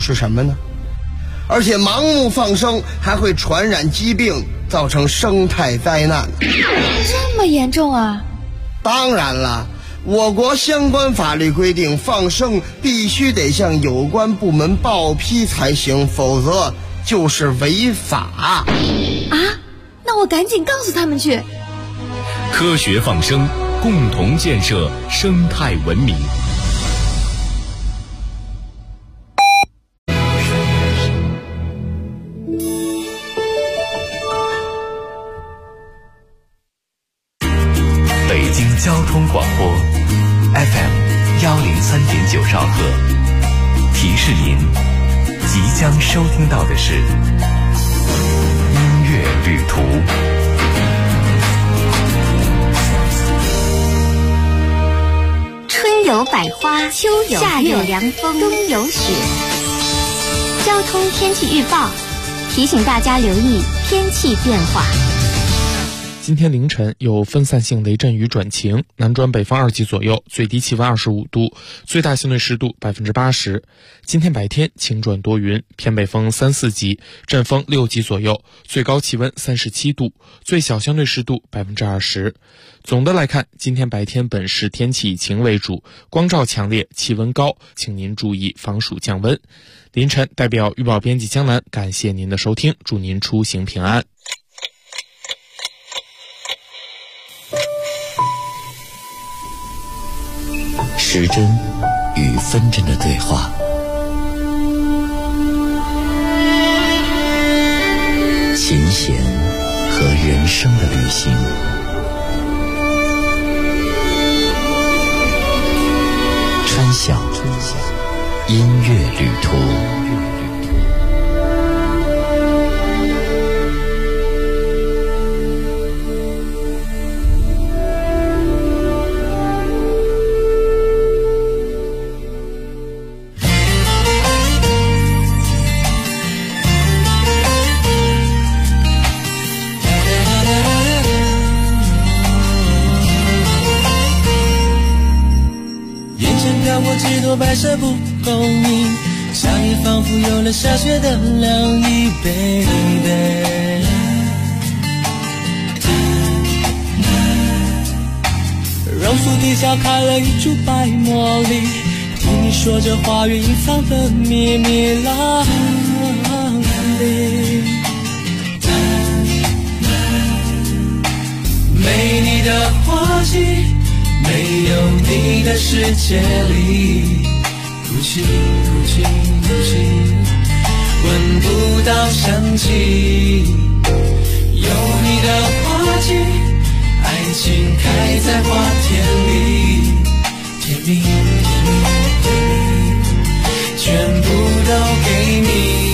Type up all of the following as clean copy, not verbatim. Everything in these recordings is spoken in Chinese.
是什么呢？而且盲目放生还会传染疾病，造成生态灾难。 这么严重啊？ 当然了，我国相关法律规定，放生必须得向有关部门报批才行，否则就是违法。 啊？那我赶紧告诉他们去。 科学放生，共同建设生态文明。北京交通广播 FM103.9兆赫，提示您即将收听到的是音乐旅途。 春有百花，秋有夏有凉风，冬有雪。交通天气预报提醒大家留意天气变化。 今天凌晨有分散性雷阵雨转晴，南转北风2级左右，最低气温25度，最大相对湿度80%。今天白天晴转多云，偏北风3、4级，阵风6级左右，最高气温37度，最小相对湿度20%。总的来看，今天白天本市天气以晴为主，光照强烈，气温高，请您注意防暑降温。凌晨代表预报编辑江南感谢您的收听，祝您出行平安。 时针与分针的对话，琴弦和人生的旅行，川小音乐旅途。 几朵白色蒲公英，夏夜仿佛有了下雪的凉意 ，baby。榕树底下开了一株白茉莉，听你说着花园隐藏的秘密啦里。没你的花季，没有你的世界里，哭泣哭泣哭泣，闻不到香气。有你的花季，爱情开在花田里，甜蜜甜蜜甜蜜，全部都给你。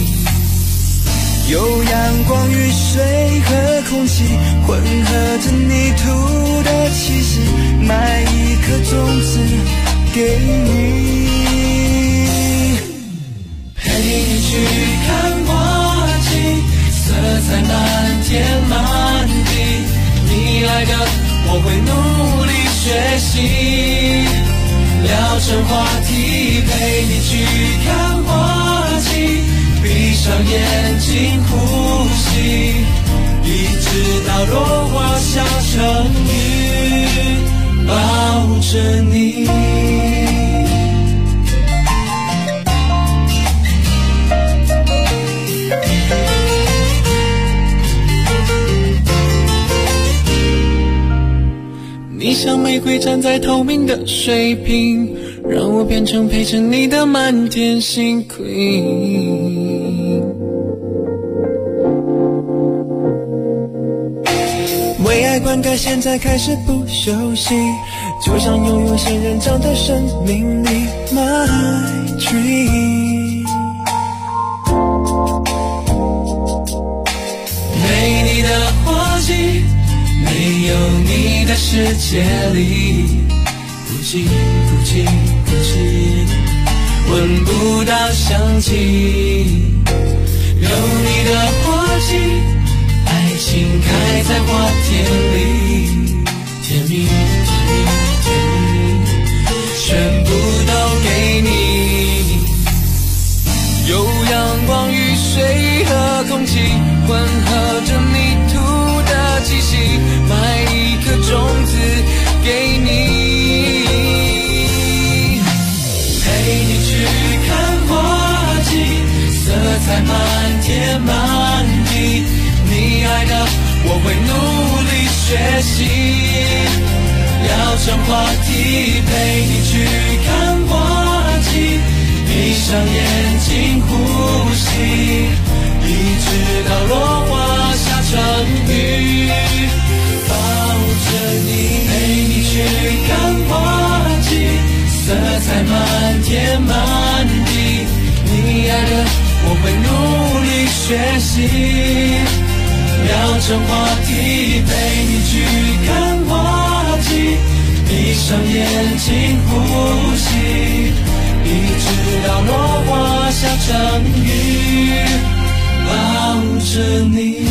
有阳光、雨水和空气混合着泥土的气息，埋一颗种子给你， 陪你去看花季，色彩满天满地。你来的我会努力学习，聊成话题，陪你去看花季，闭上眼睛呼吸，一直到落花下成雨，抱着你。你像玫瑰站在透明的水瓶，让我变成陪着你的满天星 Queen。 为爱灌溉，现在开始不休息，就像拥有仙人掌的生命力 My dream。 没你的花季，没有你的世界里，哭泣哭泣哭泣，闻不到香气。有你的花季，爱情开在花田里，甜蜜甜蜜甜蜜，全部都给你。 有阳光、雨水和空气混合着泥土的气息，埋一颗种子给你，陪你去看花季，色彩满天满地，你爱的我会努力学习，聊成话题，陪你去看花季，闭上眼睛呼吸，一直到落花下成雨，抱着你，陪你去看花季，色彩满天满地，你爱的我会努力学习，聊成话题，陪你去看花季，闭上眼睛呼吸，一直到落花下成雨，抱着你。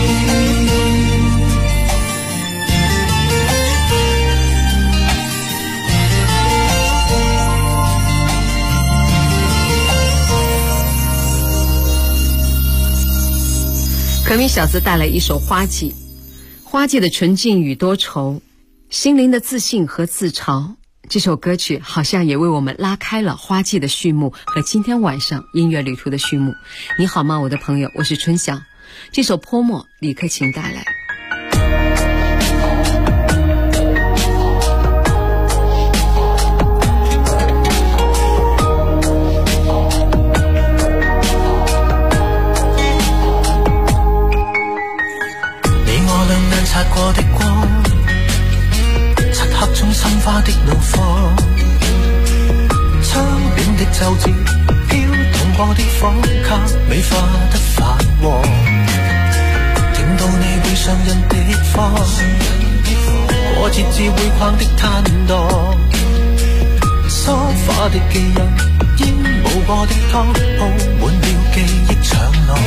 可米小子带来一首花季，花季的纯净与多愁，心灵的自信和自嘲。这首歌曲好像也为我们拉开了花季的序幕和今天晚上音乐旅途的序幕。你好吗，我的朋友，我是春晓。这首泼墨，李克勤带来。 擦過的光，漆黑中深化的怒放，窗邊的皺褶，飄動過的火給美化得發黃，聽到你會上癮的花，過節至會逛的攤檔，梳化的記印，煙霧過的湯，鋪滿了記憶長廊。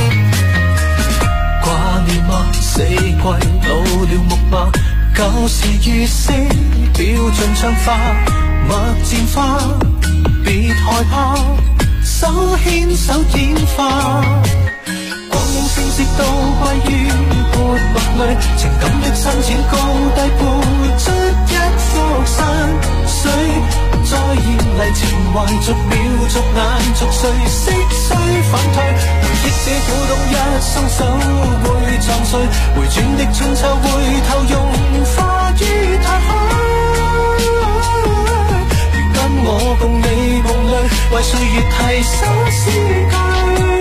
掛念嗎？四季老了木馬，舊時月色飄進窗花，默漸花，別害怕，手牽手演化，光影星色都歸於潑墨裏，情感的深淺高低潑出一幅山水，再艷麗情懷逐秒逐眼逐歲，色須反退，回憶這鼓動一雙手會撞碎，回轉的春秋回頭融化於太海，如今我共你夢裏，為歲月提手詩句。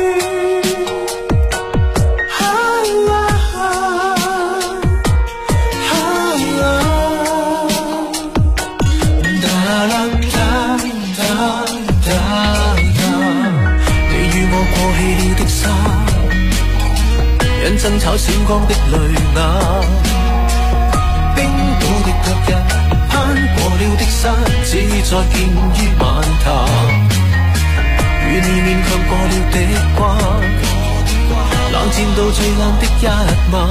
因爭吵閃光的淚眼，冰島的腳印，攀過了的山，只再見於晚霞，與你勉強過了的關，冷戰到最冷的一晚，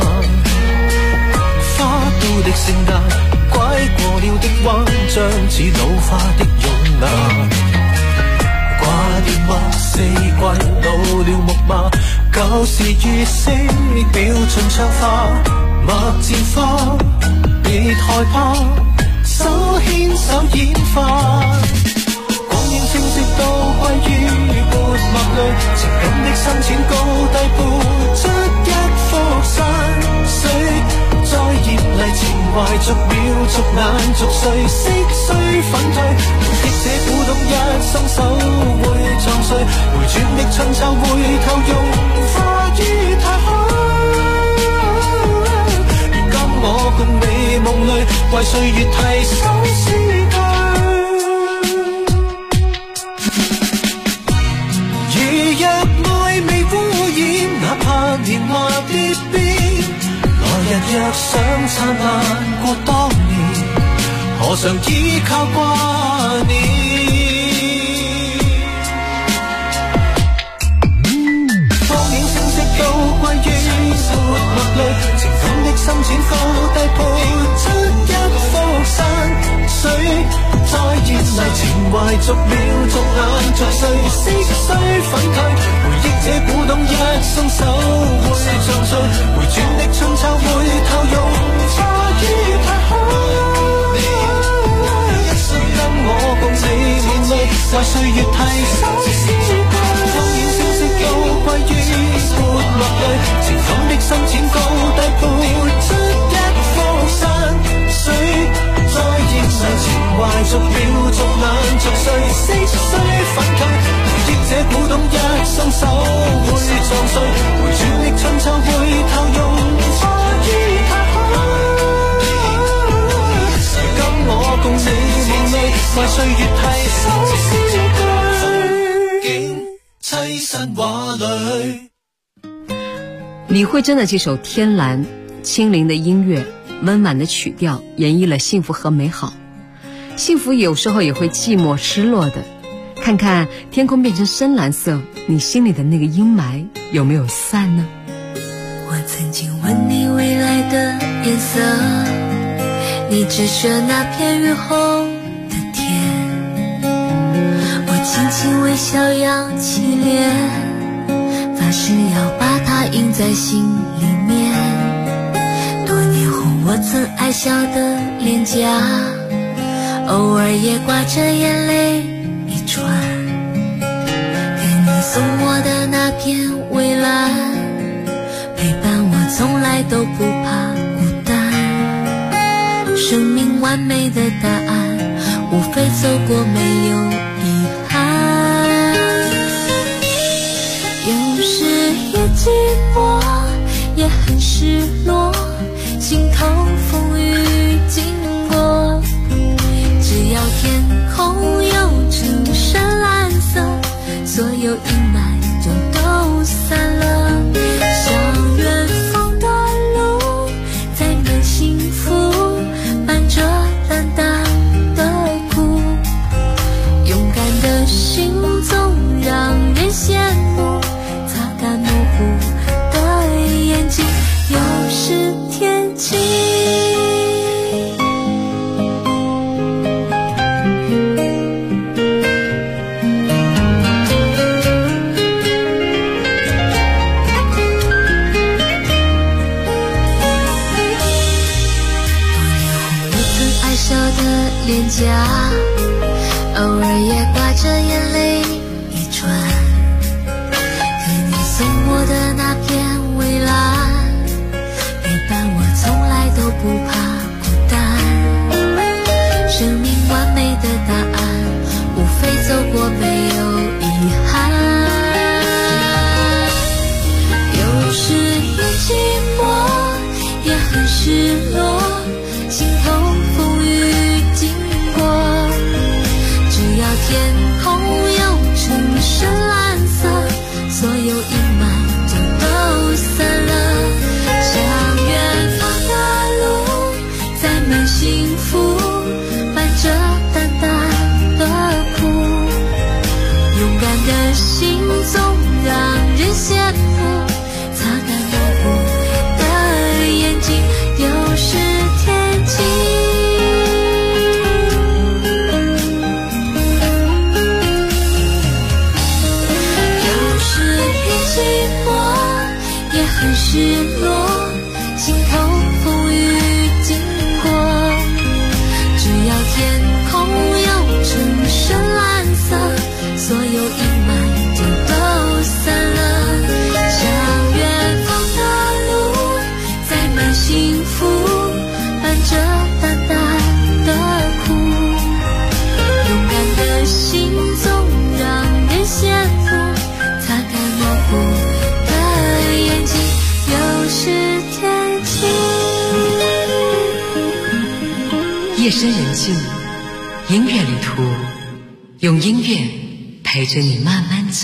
花都的聖誕，拐過了的彎，將似老化的容顏。掛電話，四季老了木馬，舊時月色飄進窗花，默漸花，別害怕，手牽手演化，光影清晰都歸於潑墨裏，情感的深淺高低潑出一幅山水，再艷麗情懷逐秒逐眼逐歲，色須粉退，回憶這鼓動一雙手會撞碎，回轉的春秋回頭融化於太海，如今我共你夢裏，為歲月提手詩句。如若愛未污染，哪怕年華蝶變，來日若想燦爛過當年，何嘗依靠掛念？光影清晰都歸於潑墨裏，情感的深淺高低潑出一幅山水，再艷麗情懷逐秒逐眼逐歲，色須粉退。 為歲月提手思歸，當然消息都歸於沒落淚，情感的深淺高低撥出一顆山水，再現上情懷逐秒逐眼逐歲，唏噓奮拒，回憶這古董一雙手會撞碎，回轉的春秋會靠用化於太空。今我共你夢裏，為歲月提手思歸，景凄山畫裏。 李慧珍的这首《天蓝》，轻灵的音乐，温婉的曲调，演绎了幸福和美好。幸福有时候也会寂寞失落的，看看天空变成深蓝色，你心里的那个阴霾有没有散呢？ 我曾经问你未来的颜色，你只说那片雨后的天。我轻轻微笑扬起脸，发誓要把它印在心里面。多年后我曾爱笑的脸颊，偶尔也挂着眼泪一串。给你送我的那片蔚蓝，陪伴我从来都不怕孤单。生命完美的答案，无非走过没有遗憾。有时也寂寞，也很失落，心头风雨经过，只要天空有成深蓝色，所有阴霾就都散了。向远方的路载满幸福，伴着淡淡的苦，勇敢的心总让人羡慕，擦干模糊的眼睛。有时天晴，脸颊，偶尔也挂着眼泪一串。给你送我的那片蔚蓝，陪伴我从来都不怕孤单。生命完美的答案，无非走过没有遗憾。有时也寂寞，也很失落，心头风雨天空有成深蓝色，所有阴霾就都散了。向远方的路载满幸福，伴着淡淡的苦，勇敢的心总让人羡慕，擦干模糊的眼睛。有时天晴，很失落，心头风雨经过，只要天空有成深蓝色，所有阴霾就都散了。向远方的路载满幸福，伴着淡淡的苦，勇敢的心总让人羡慕，擦干模糊眼睛。有时天晴， 夜深人静，音乐旅途，用音乐陪着你慢慢走。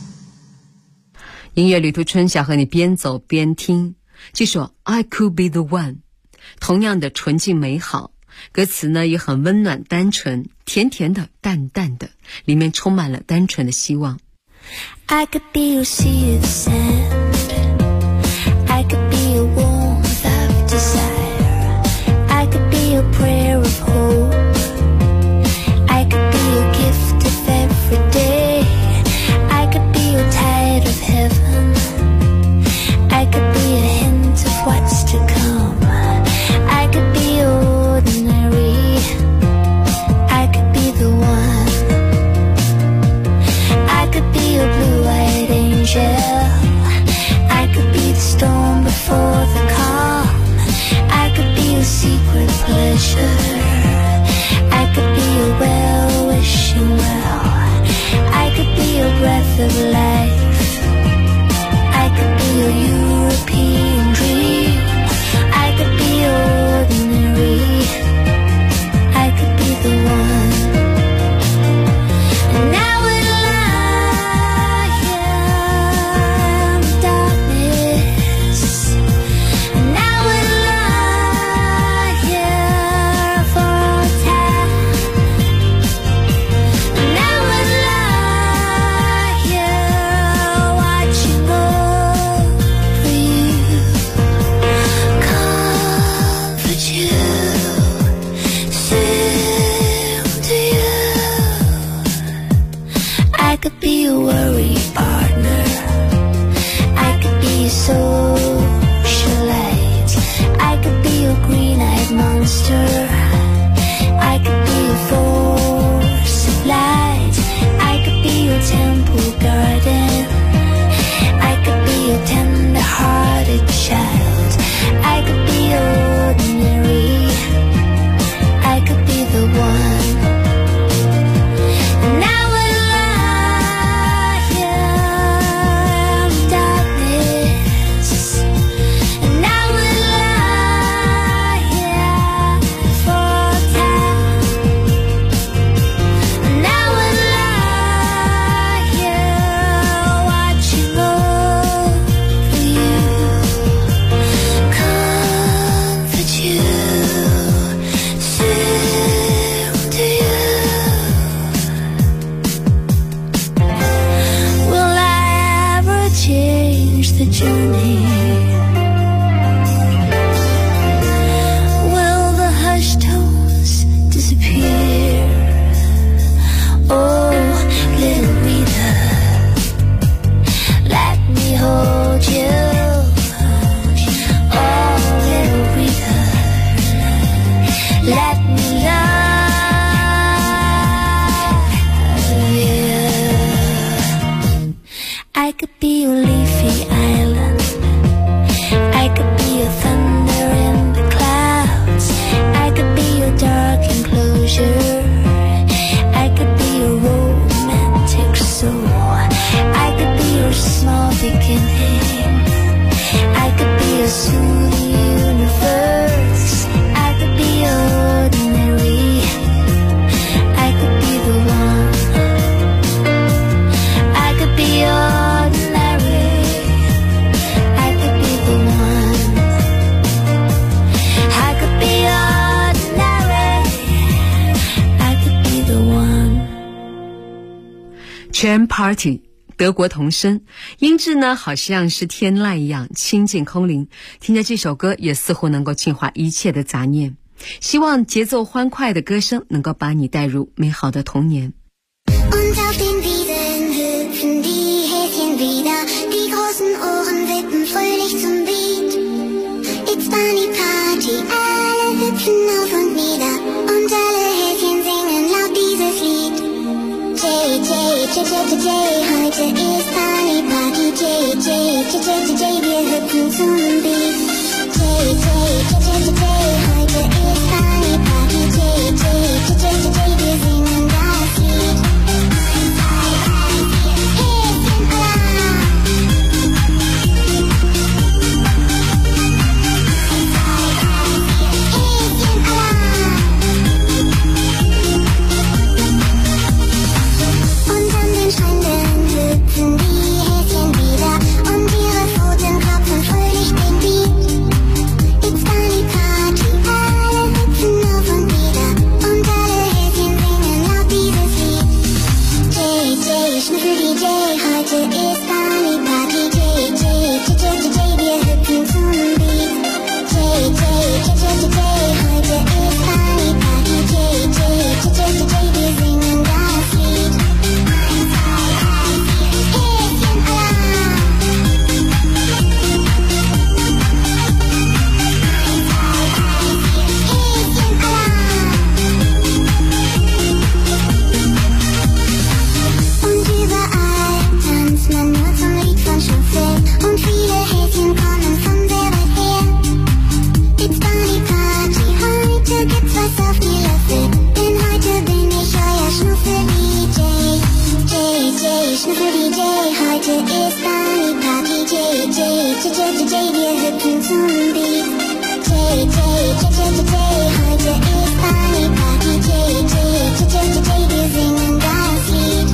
音乐旅途春晓和你边走边听这首 I Could Be the One， 同样的纯净美好，歌词呢也很温暖单纯，甜甜的淡淡的，里面充满了单纯的希望。 I could be your sea of sand, I could be a warmth of desire, I could be a prayer of hope, I could be a gift of every day, I could be your tide of heaven, I could be a hint of what's to come, I could be ordinary, I could be the one. I could be your leafy island. I could be your thunder in the clouds. I could be your dark enclosure. I could be your romantic soul. I could be your small beginning. I could be your soothing universe. I could be ordinary. I could be the one. I could be ordinary. I could be the one. I could be ordinary. I could be the one. Jam Party， 德国童声，音质呢好像是天籁一样清净空灵，听着这首歌也似乎能够净化一切的杂念。希望节奏欢快的歌声能够把你带入美好的童年。 Und auf den Wiesen hüpfen die Häschen wieder, die großen Ohren wippen fröhlich zum Beat. It's Bunny Party, alle hüpfen auf und nieder und alle Häschen singen laut dieses Lied. J, J, J, J, J, J, heute ist Bunny Party. J, J, J, J, J, J, wir hüpfen zum Beat. J, J, J, J, J, J, heute ist Bunny Party. J, J, J, J, J, J, wir singen das Lied. Und an den Stränden hüpfen die Häschen wieder und ihre Pfoten klopfen fröhlich den Beat. It's Bunny Party, alle hüpfen auf und nieder und alle Häschen singen laut dieses Lied. J, J, schnüffel die J, heute ist Bunny Party. J, J, J, J, J, J, wir hüpfen zum Beat. J, J, J, J, J, J, heute ist Bunny Party. J, J, J, J, J, J, wir singen das Lied. Und überall tanzt man nur zum Lied von Schnuffel und viele Häschen kommen von sehr weit her. It's Bunny Party, heute gibt's was auf die Löffel, denn heute bin ich euer Schnuffel-DJ. J, J, Schnuffel-DJ, heute ist Bunny Party. J, J, J, J, J, J, wir hüpfen zum Beat. J, J, J, J, J, J, heute ist Bunny Party. J, J, J, J, J, J, wir singen das Lied.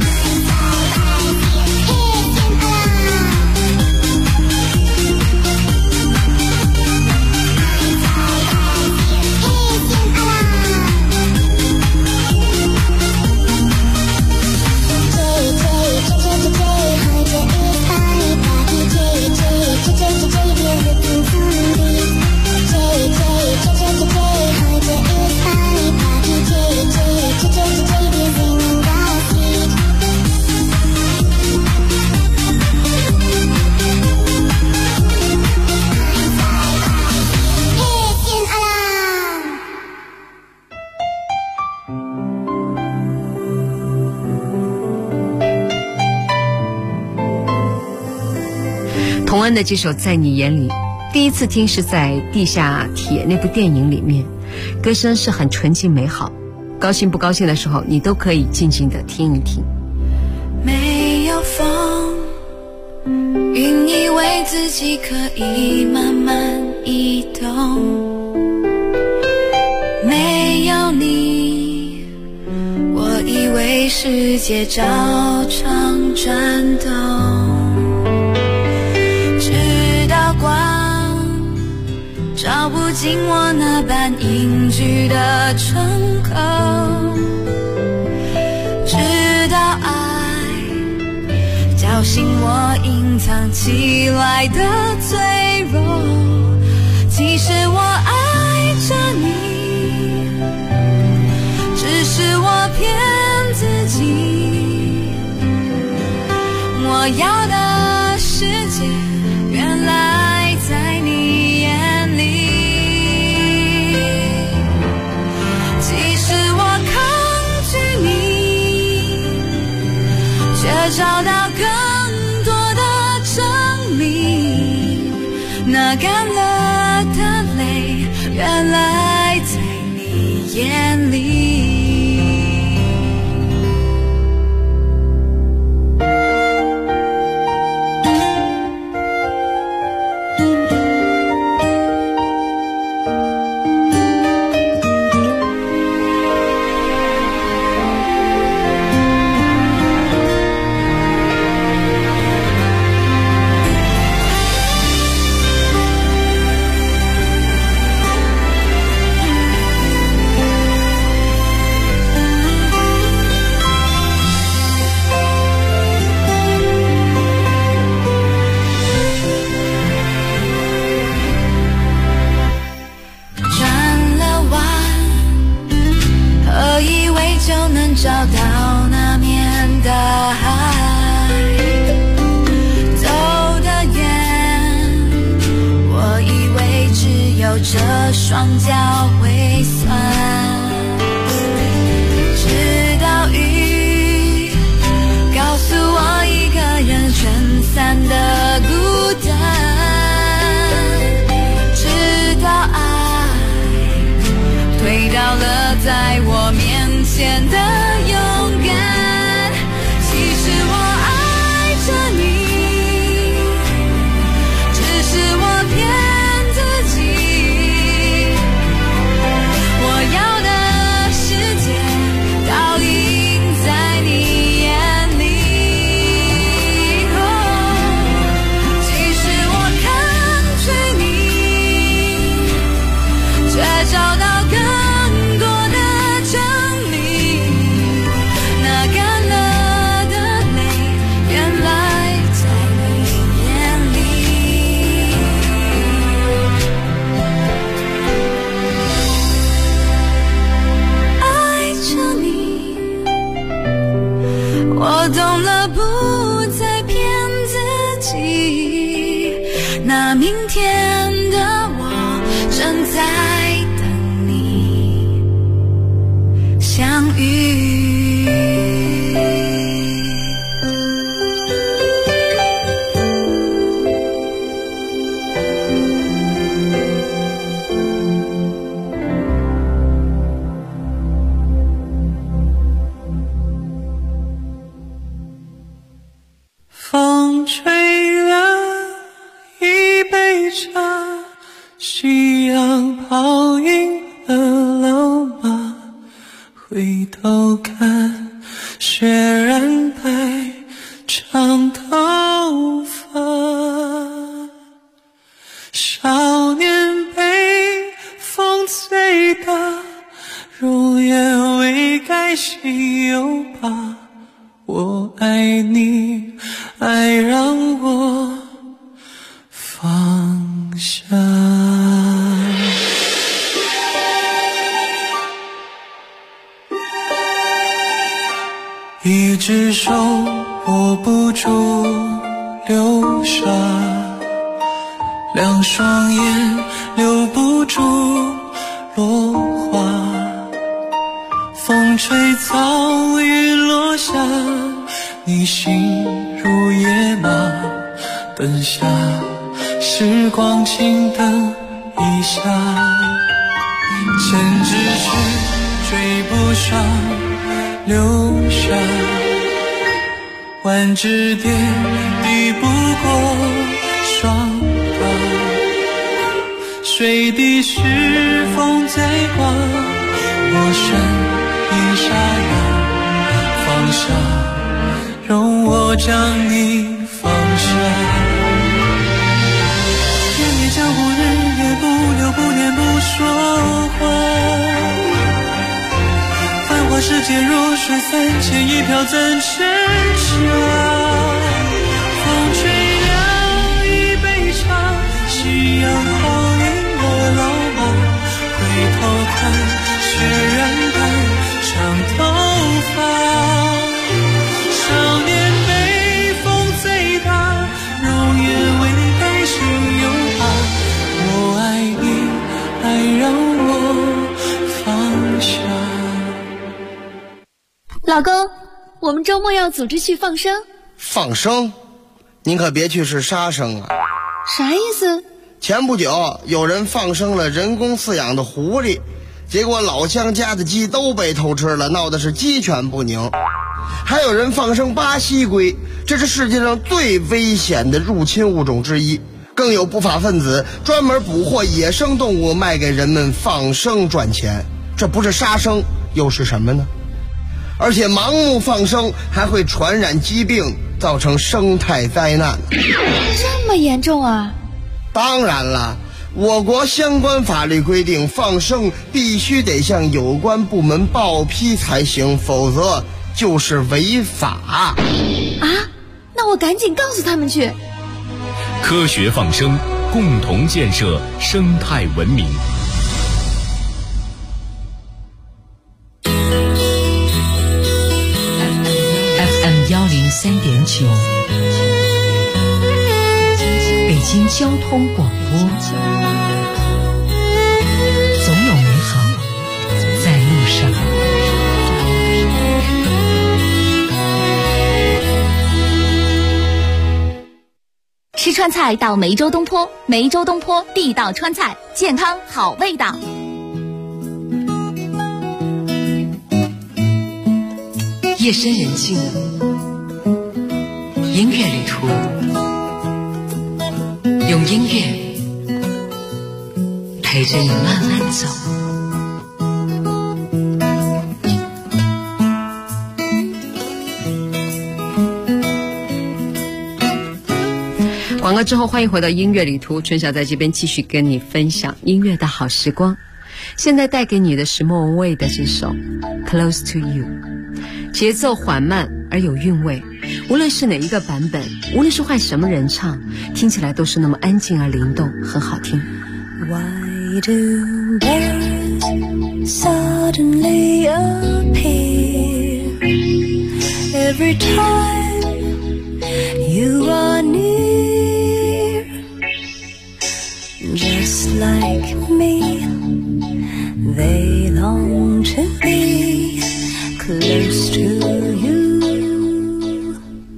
童安的这首《在你眼里》，第一次听是在《地下铁》那部电影里面，歌声是很纯净美好，高兴不高兴的时候你都可以静静的听一听。 没有风，云以为自己可以慢慢移动，没有你，我以为世界照常转动，直到光照不进我那般隐居的窗口，直到爱叫醒我隐藏起来的脆弱。其实我爱着你，只是我骗自己，我要的世界原来在你眼里。其实我抗拒你，却找到更那干了的泪，原来在你眼里。找到那面大海，走得远，我以为只有这双脚会酸，直到雨告诉我一个人撑伞的孤单，直到爱推倒了在我面前的勇敢，其实我爱着你，只是我骗自己，我要的世界倒映在你眼里，其实我抗拒你，却找到更多的真理，那干了的泪，原来在你眼里。爱着你，我懂了，不再骗自己，那明天的我正在等你相遇。 风吹了一杯茶，夕阳泡赢了老马，回头看雪染白长头发，少年被风吹大，容颜未改心有疤，我爱你，爱让我放下。一只手握不住流沙，两双眼留不住落花，风吹草雨落下，你心如野马，等下时光静等一下，千只去追不上留下，万只蝶抵不过霜打，水滴是风在刮，我身一沙哑，放下，容我将你放下。天边江湖日夜不留不念不说话，繁华世界若水三千一瓢怎剩下？风吹了一杯茶，夕阳泡赢了老马，回头看雪染白长头发，少年被风吹大，容颜未改心有疤，我爱你，爱让我放下。 老公，我们周末要组织去放生。 放生？您可别去是杀生啊！ 啥意思？ 前不久有人放生了人工饲养的狐狸，结果老乡家的鸡都被偷吃了，闹的是鸡犬不宁。还有人放生巴西龟，这是世界上最危险的入侵物种之一。更有不法分子专门捕获野生动物卖给人们放生赚钱，这不是杀生又是什么呢？而且盲目放生还会传染疾病，造成生态灾难。 这么严重啊？ 当然了，我国相关法律规定，放生必须得向有关部门报批才行，否则就是违法。 啊？那我赶紧告诉他们去。 科学放生，共同建设生态文明。 FM 103.9，北京交通广播，总有美好在路上。 吃川菜到梅州东坡，梅州东坡地道川菜，健康好味道。 夜深人静，音乐旅途，用音乐陪着你慢慢走。 广告之后，欢迎回到音乐旅途，春晓在这边继续跟你分享音乐的好时光。现在带给你的是莫文蔚的这首 Close to You， 节奏缓慢而有韵味，无论是哪一个版本，无论是换什么人唱，听起来都是那么安静而灵动，很好听。 Why do birds suddenly appear every time you are near? Just like me, they long to be close to you.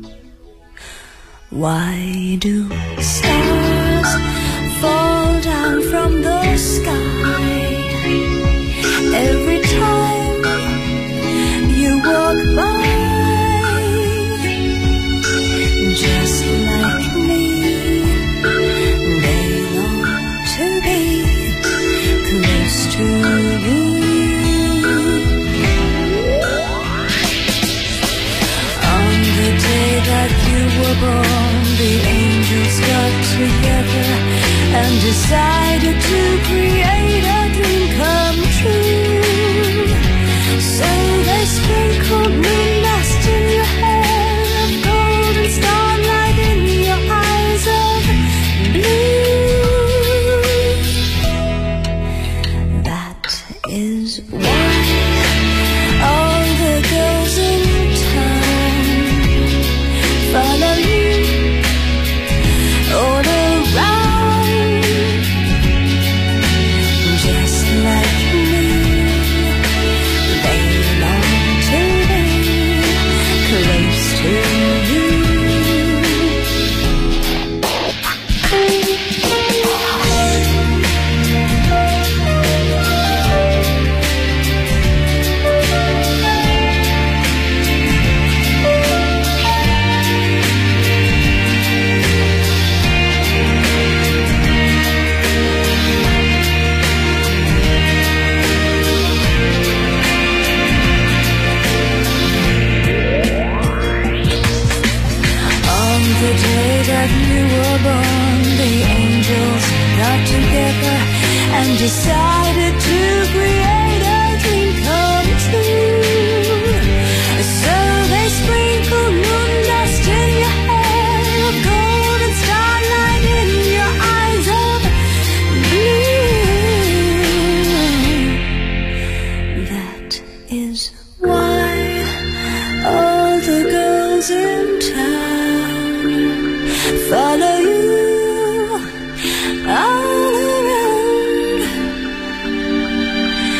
Why do stars fall down from the sky every time you walk by? Just like me, they long to be close to you. On the day that you were born, the angels got together and decided to create a dream come true. So they sprinkled moon dust in your hair of gold and starlight in your eyes of blue. That is why all the girls in town follow you all around. Just like me, they long to be close to you. The day that you were born, the angels got together and decided to create a dream come true. So they sprinkled moon dust in your hair of gold and starlight in your eyes of blue. That is why all the girls in town follow you all around.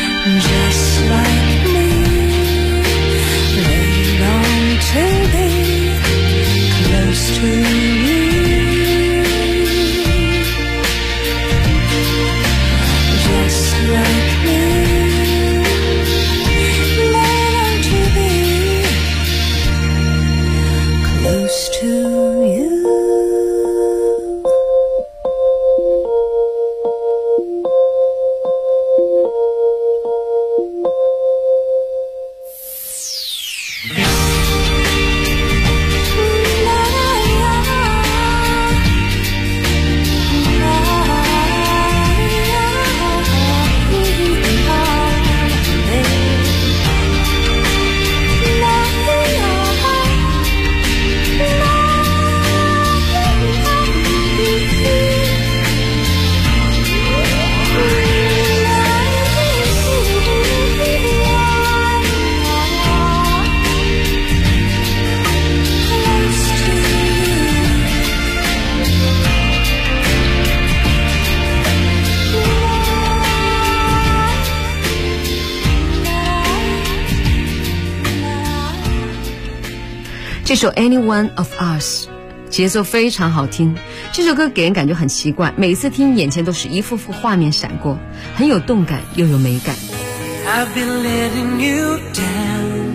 这首 Anyone of Us 节奏非常好听，这首歌给人感觉很奇怪，每次听眼前都是一幅幅画面闪过，很有动感又有美感。 I've been letting you down,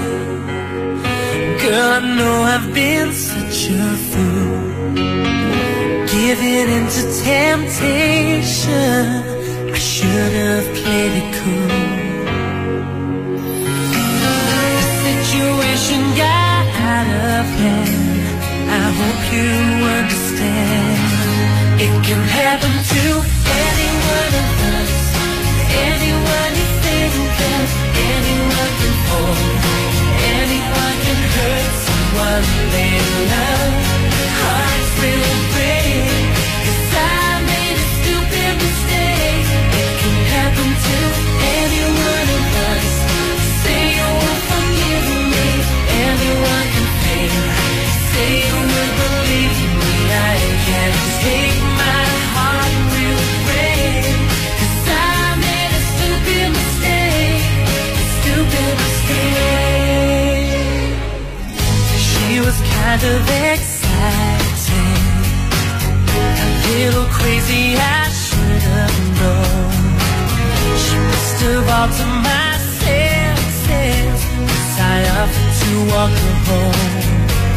Girl, I know I've been such a fool, giving into temptation. I should have played it cool. The situation got out of hand. I hope you understand. It can happen to anyone of us, anyone you think of, anyone can fall, anyone can hurt someone they love. Hearts will break, 'cause I made a stupid mistake. It can happen to anyone of us. Say you won't forgive me, anyone can fail. Say you will believe me, I can't take my heart will break, 'cause I made a stupid mistake, a stupid mistake. She was kind of exciting, a little crazy, I should have known. She must have altered my senses, 'cause I offered to walk her home.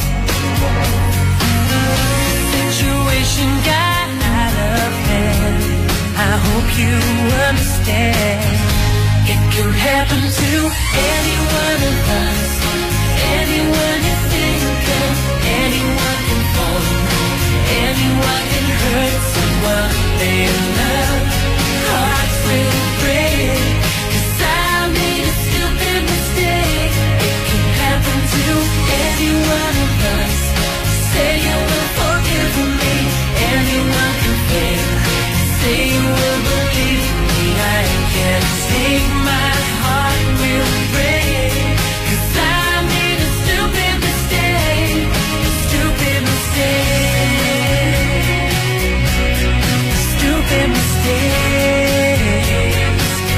Situation got out of hand. I hope you understand. It can happen to any one of us, anyone you think of, anyone can fall, anyone can hurt someone they love. Hearts will break, 'cause I made a stupid mistake. It can happen to any one of us. Say you will forgive me, anyone can fail. Say you will believe me, I can't take my heart will break, 'cause I made a stupid mistake, a stupid mistake, a stupid mistake.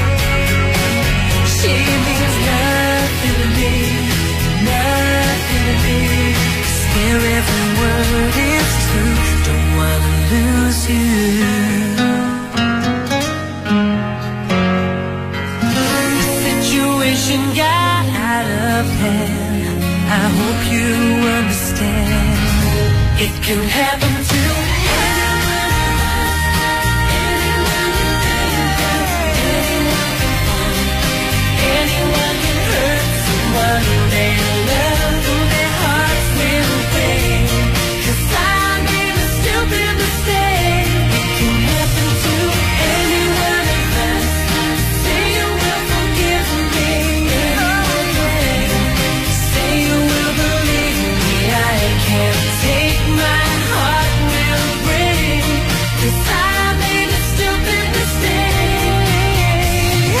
She means nothing to me, nothing to me. Where every word is true, don't wanna lose you. The situation got out of hand. I hope you understand. It can happen to anyone, anyone you think of, anyone can fall, anyone can hurt someone they love. Their hearts will break, 'cause I made a stupid mistake. It can happen to any one of us. Say you will forgive me, say you will believe me. I can't take my heart will break, 'cause I made a stupid mistake.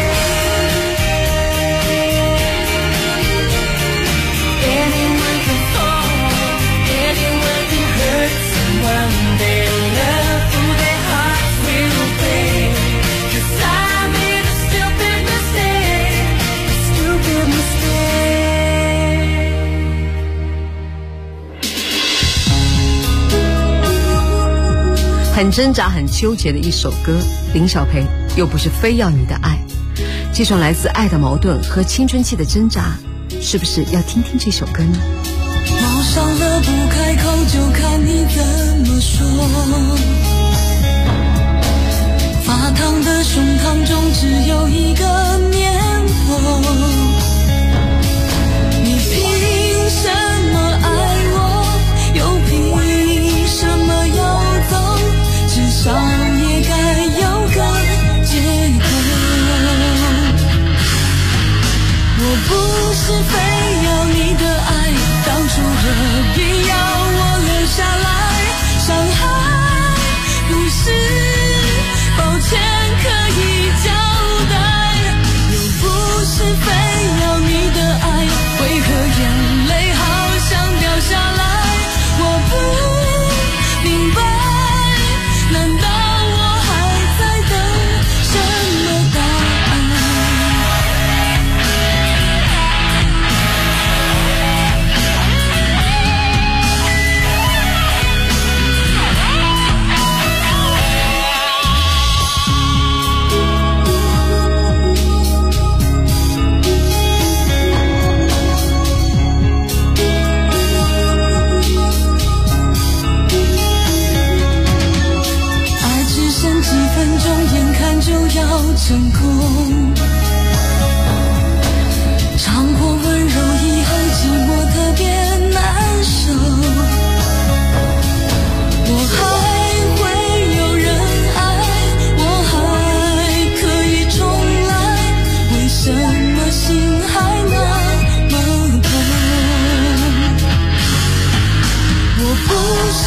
Anyone can fall, anyone can hurt someone they love. Their hearts will break, 'cause I made a stupid mistake, a stupid mistake. 很挣扎很纠结的一首歌，林小培又不是非要你的爱，这种来自爱的矛盾和青春期的挣扎，是不是要听听这首歌呢？ 冒上了不开口，就看你怎么说。发烫的胸膛中只有一个念头，你凭什么爱我，又凭什么要走？至少也该有个结果。我不是非要你的爱，当初何必要我留下来？伤害不是抱歉可以交代，又不是非要你的爱，为何眼泪还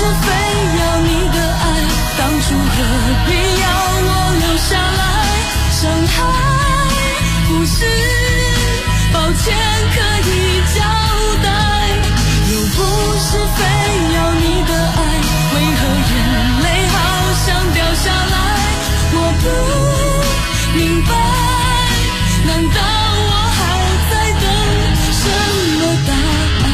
非要你的爱，当初何必要我留下来？伤害不是抱歉可以交代，又不是非要你的爱，为何眼泪好像掉下来？我不明白，难道我还在等什么答案？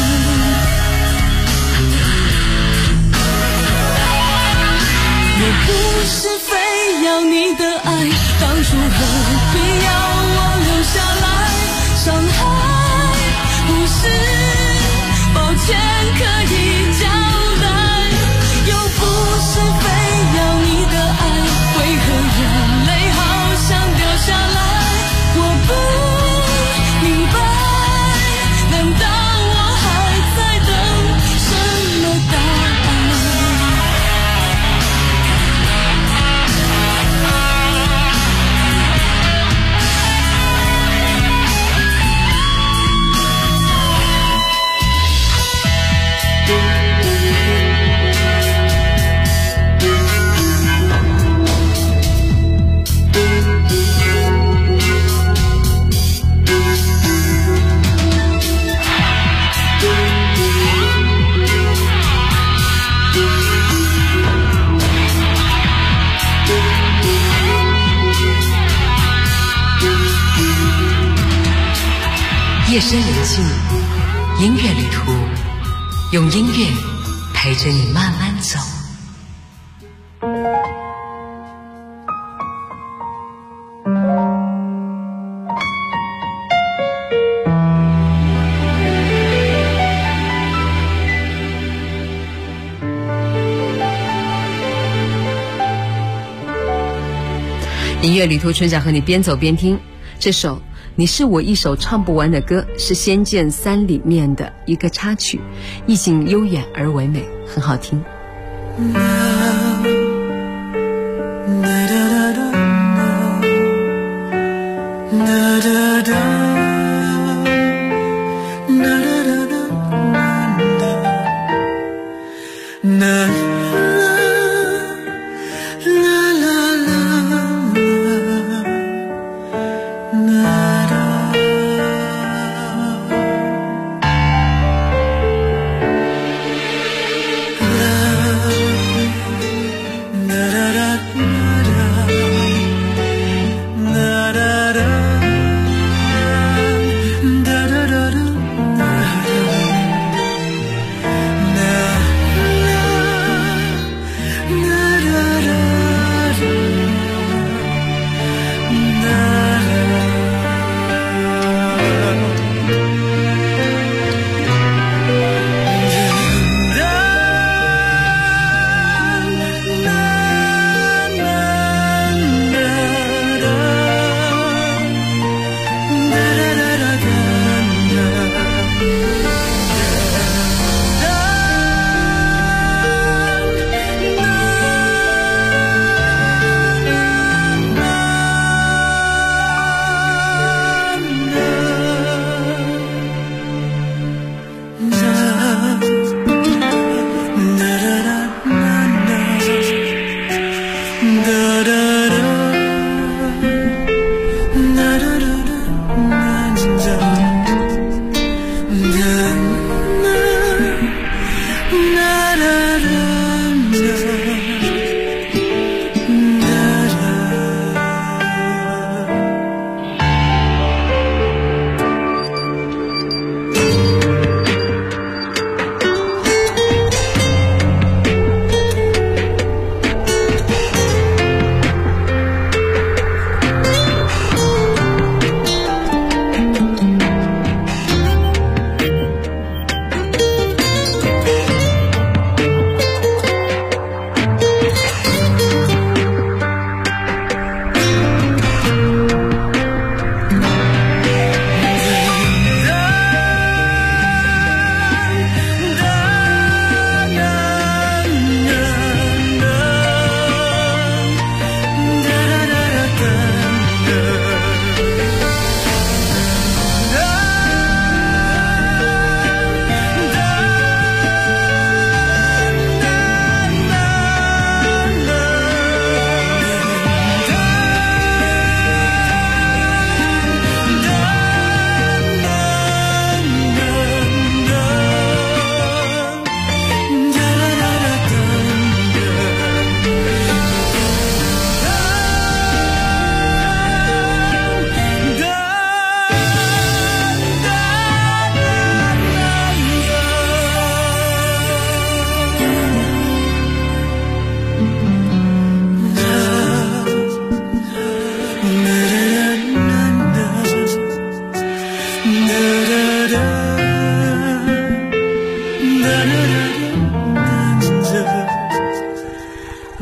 也不是非要你的爱，当初何必要我留下来？伤害不是抱歉可以交代，又不是非要你的爱，为何眼泪好像掉下来？我不明白，难道我还在等什么答案？ 夜深人静，音乐旅途，用音乐陪着你慢慢走。 音乐旅途，春霞和你边走边听。这首你是我一首唱不完的歌，是《仙剑3》里面的一个插曲，意境悠远而唯美，很好听。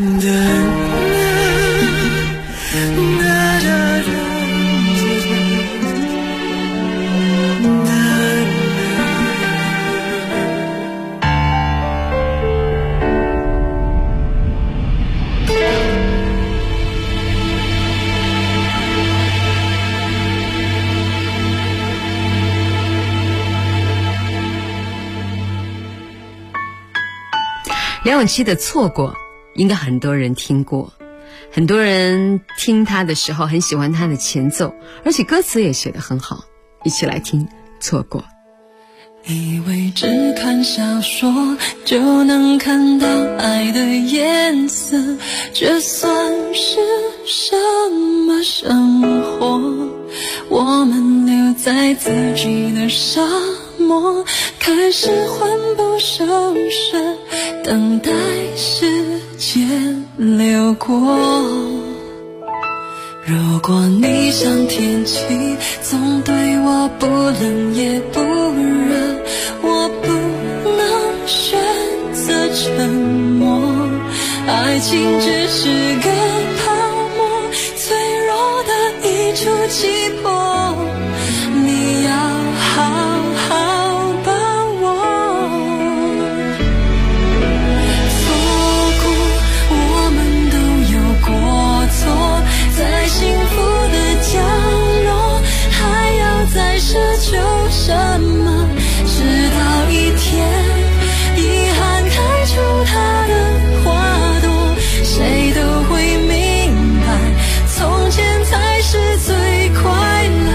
梁咏琪的《错过》应该很多人听过，很多人听她的时候很喜欢她的前奏，而且歌词也写得很好。一起来听《错过》。 以为只看小说就能看到爱的颜色，这算是什么生活？我们留在自己的沙漠，开始魂不守舍，等待时间流过。如果你像天气，总对我不冷也不热，我不能选择沉默。爱情只是个泡沫，脆弱的一触即破，你要好好把握。错过，我们都有过错，在幸福的角落，还要再奢求什么？直到一天，遗憾开出它的花朵，谁都会明白，从前才是最快乐。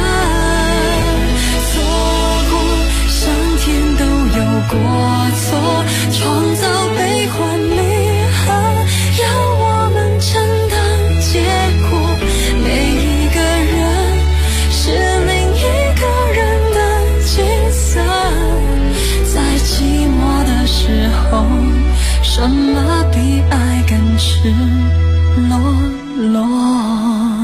错过，上天都有过错，创造悲欢离合，要我们承担结果。每一个人是另一个人的景色，在寂寞的时候，什么比爱更赤裸裸？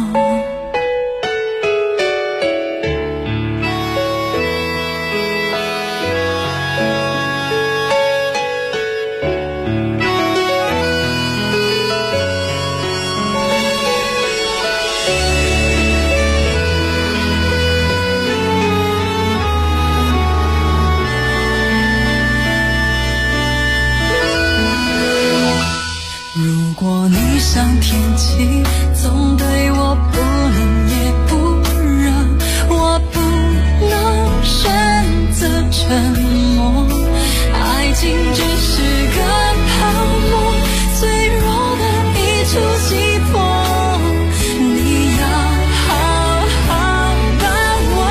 如果你像天气，总对我不冷也不热，我不能选择沉默。爱情只是个泡沫，脆弱的一触即破，你要好好把握。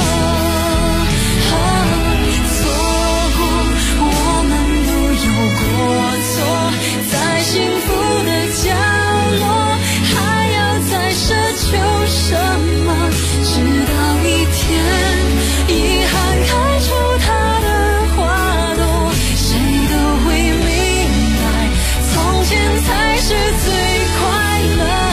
错过，我们都有过错，在幸福的角落，还要再奢求什么？直到一天，遗憾开出它的花朵，谁都会明白，从前才是最快乐。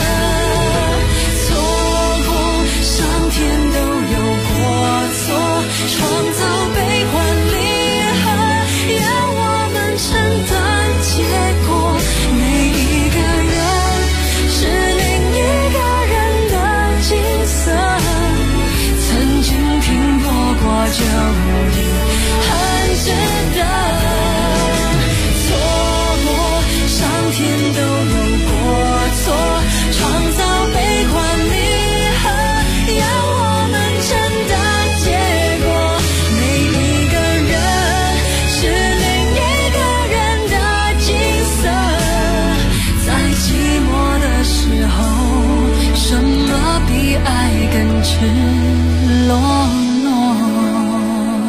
错过，上天都有过错，创造悲欢离合，要我们承担结果。每一个人是另一个人的景色，曾经拼搏过就已很值得。错过，上天都有过错，创造悲欢离合，要我们承担结果。每一个人是另一个人的景色，在寂寞的时候，什么比爱更赤裸裸？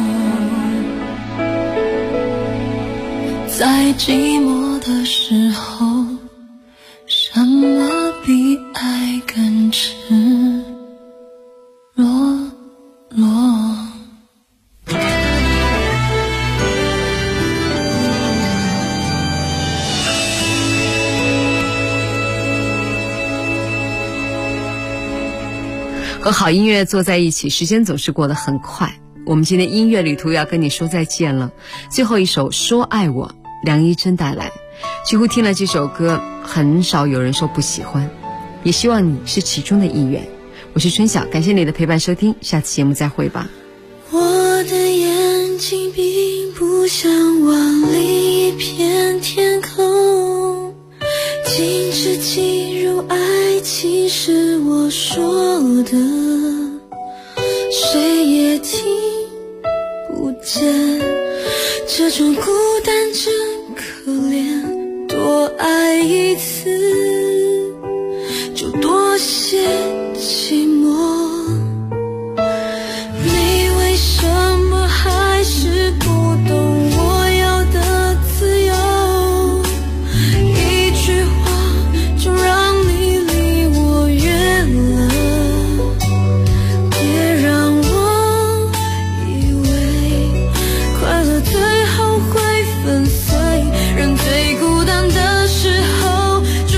在寂寞的时候，什么比爱更赤裸裸？ 和好音乐坐在一起，时间总是过得很快。我们今天音乐旅途要跟你说再见了。最后一首《说爱我》，梁一真带来。 几乎听了这首歌，很少有人说不喜欢，也希望你是其中的一员。我是春晓，感谢你的陪伴收听，下次节目再会吧。 我的眼睛并不想往另一片天空，禁止进入爱情是我说的，谁也听不见，这种孤单真可怜，多爱一次就多些寂寞。你为什么还是不懂我要的自由？一句话就让你离我远了，别让我以为快乐最后会粉碎，人最孤单的时候就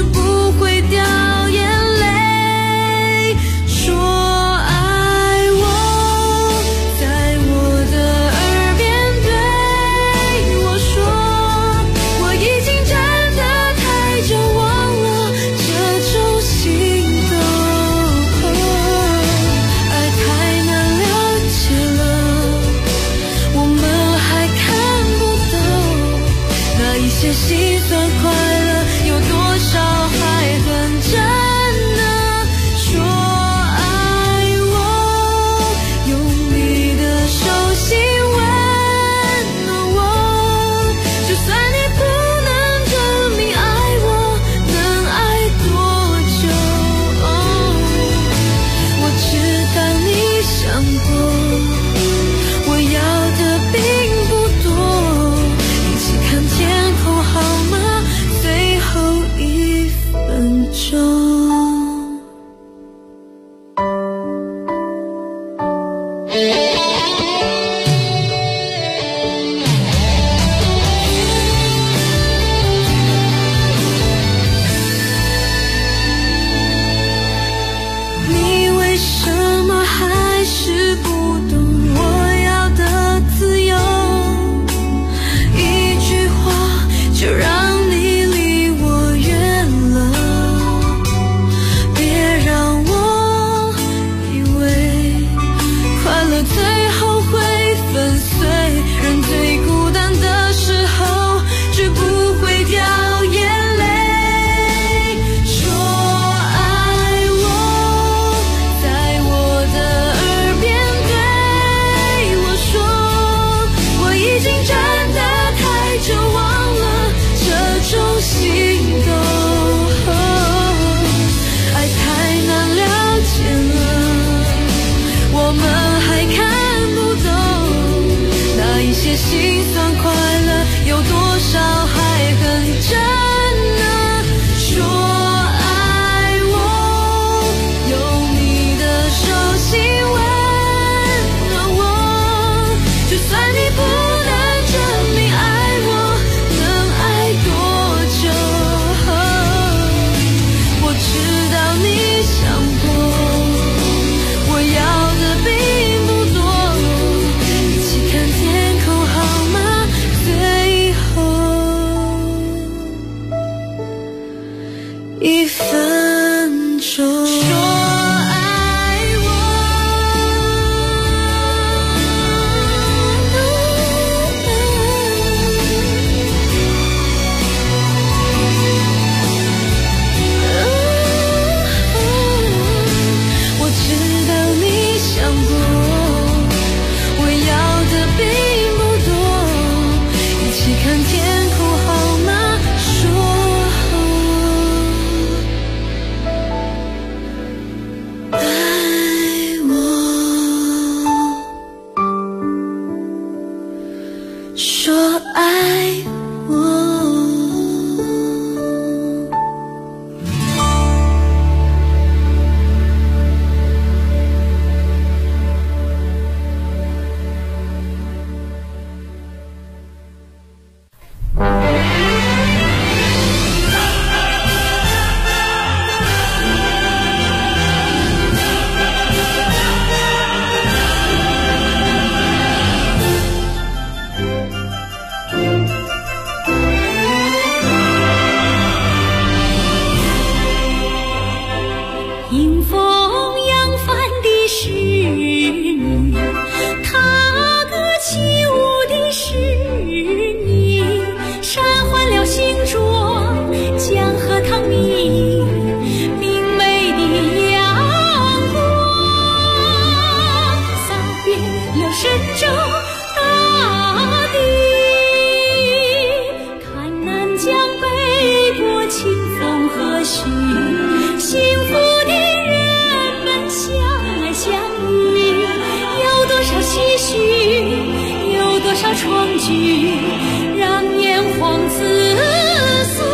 许，幸福的人们相爱相依，有多少唏嘘，有多少创举，让炎黄子孙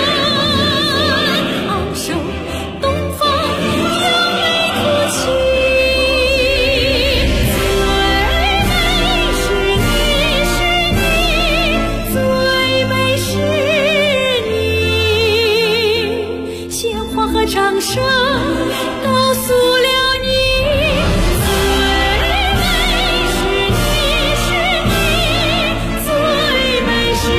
昂首东方扬眉吐气。掌声告诉了你，最美是你，是你，最美是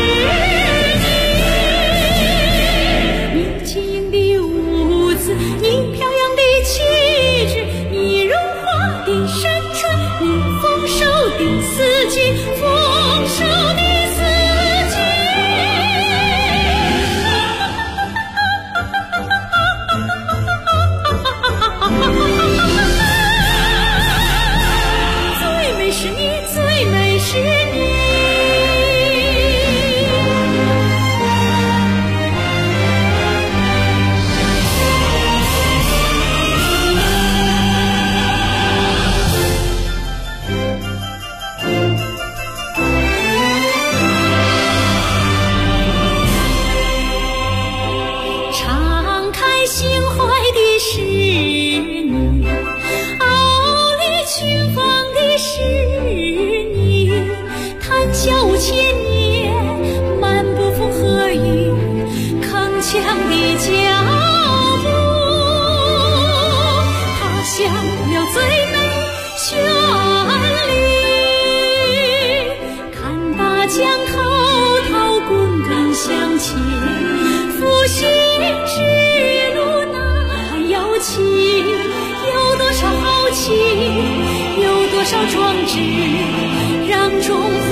你。你轻盈的舞姿，你飘扬的气质，你如花的深春，你丰收的四季，丰收的四季。最美是你，最美是你。敞开心怀的是你，傲立群芳的是你，谈笑千年，漫不风和雨，铿锵的脚步，踏响了最美旋律，看大江滔滔滚滚向前，复兴之路那摇旗，有多少豪气，有多少壮志，让中华